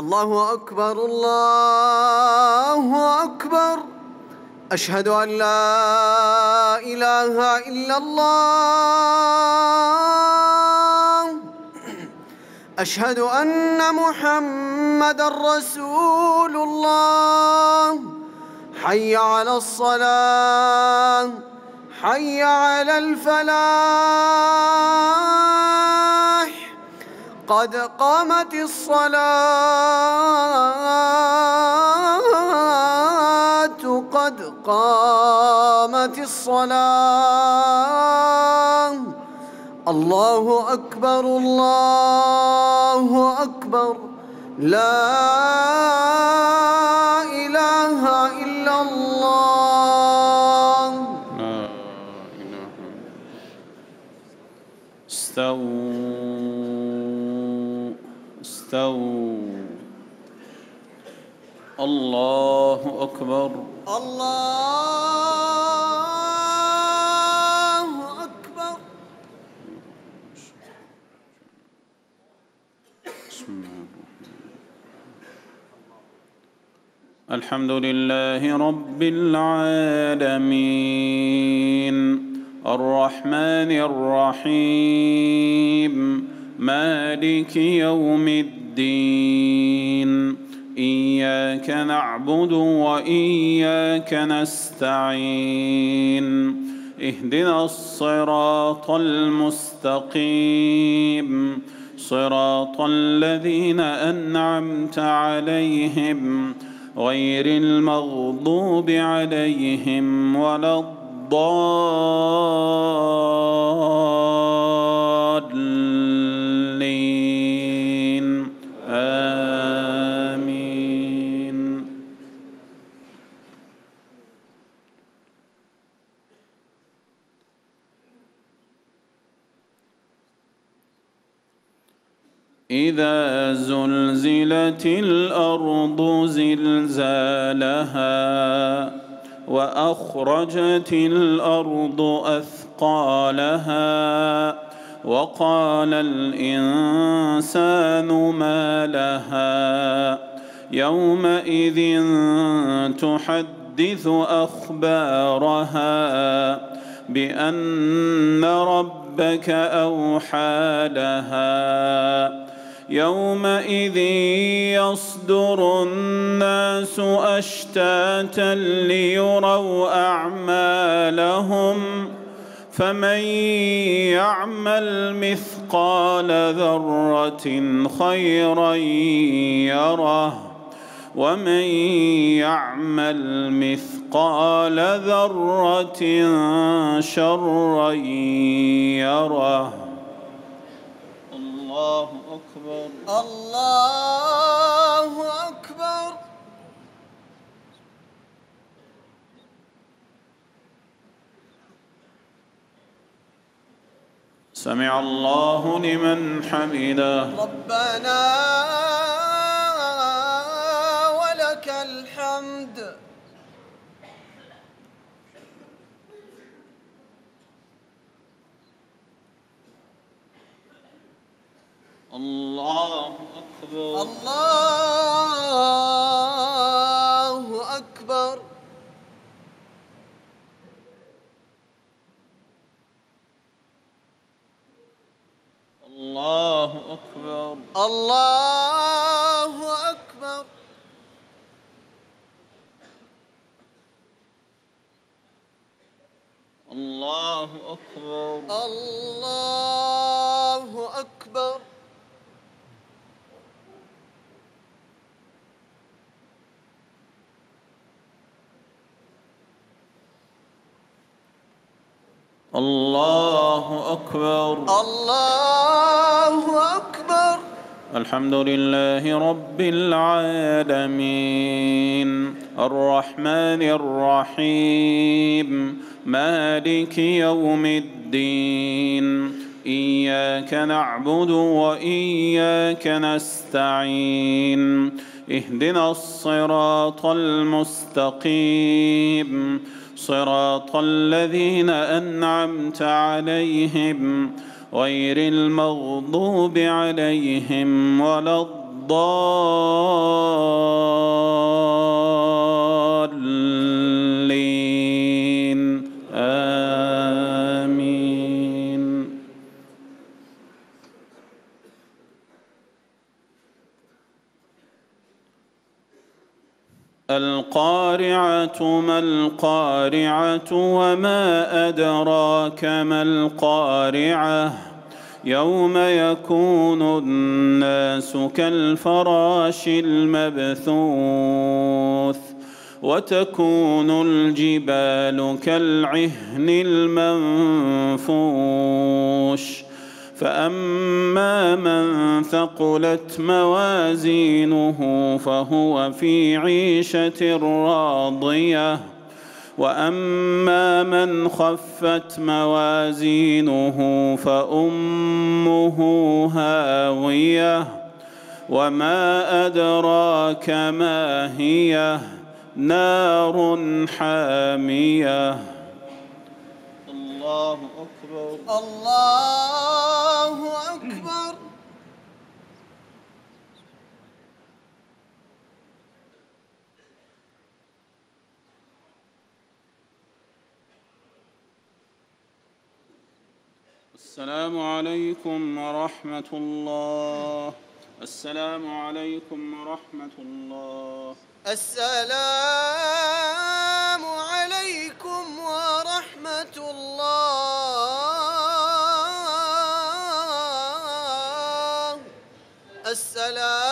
الله أكبر الله أكبر. أشهد أن لا إله إلا الله. أشهد أن محمدًا رسول الله. حي على الصلاة، حي على الفلاح، قد قامت الصلاة، قد قامت الصلاة. الله أكبر الله أكبر. لا إله إلا الله. لا إله. استووا استووا. الله أكبر الله أكبر. بسم الله الرحمن الرحيم. الحمد لله رب العالمين الرحمن الرحيم مالك يوم الدين. إياك نعبد وإياك نستعين. اهدنا الصراط المستقيم صراط الذين أنعمت عليهم غير المغضوب عليهم ولا الضالين. آمين. إذا زلزلت الأرض زلزالها وأخرجت الأرض أثقالها وقال الإنسان ما لها يومئذ تحدث أخبارها بأن ربك أوحى لها. يومئذ يصدر الناس أشتاتا ليروا أعمالهم فمن يعمل مثقال ذرة خيرا يره ومن يعمل مثقال ذرة شرا يره. الله أكبر الله أكبر. سمع الله لمن حمده. ربنا ولك الحمد. الله أكبر الله أكبر. الله أكبر الله أكبر. الله أكبر الله أكبر. الله أكبر الله أكبر. الحمد لله رب العالمين الرحمن الرحيم مالك يوم الدين. إياك نعبد وإياك نستعين. اهدنا الصراط المستقيم صراط الذين أنعمت عليهم غير المغضوب عليهم ولا الضالين. القارعة ما القارعة وما أدراك ما القارعة يوم يكون الناس كالفراش المبثوث وتكون الجبال كالعهن المنفوش فأما من ثقلت موازينه فهو في عيشة راضية وأما من خفت موازينه فأمه هاوية وما أدراك ما هي نار حامية. الله أكبر. الله أكبر. السلام عليكم ورحمة الله. السلام عليكم ورحمة الله. السلام عليكم ورحمة الله. السلام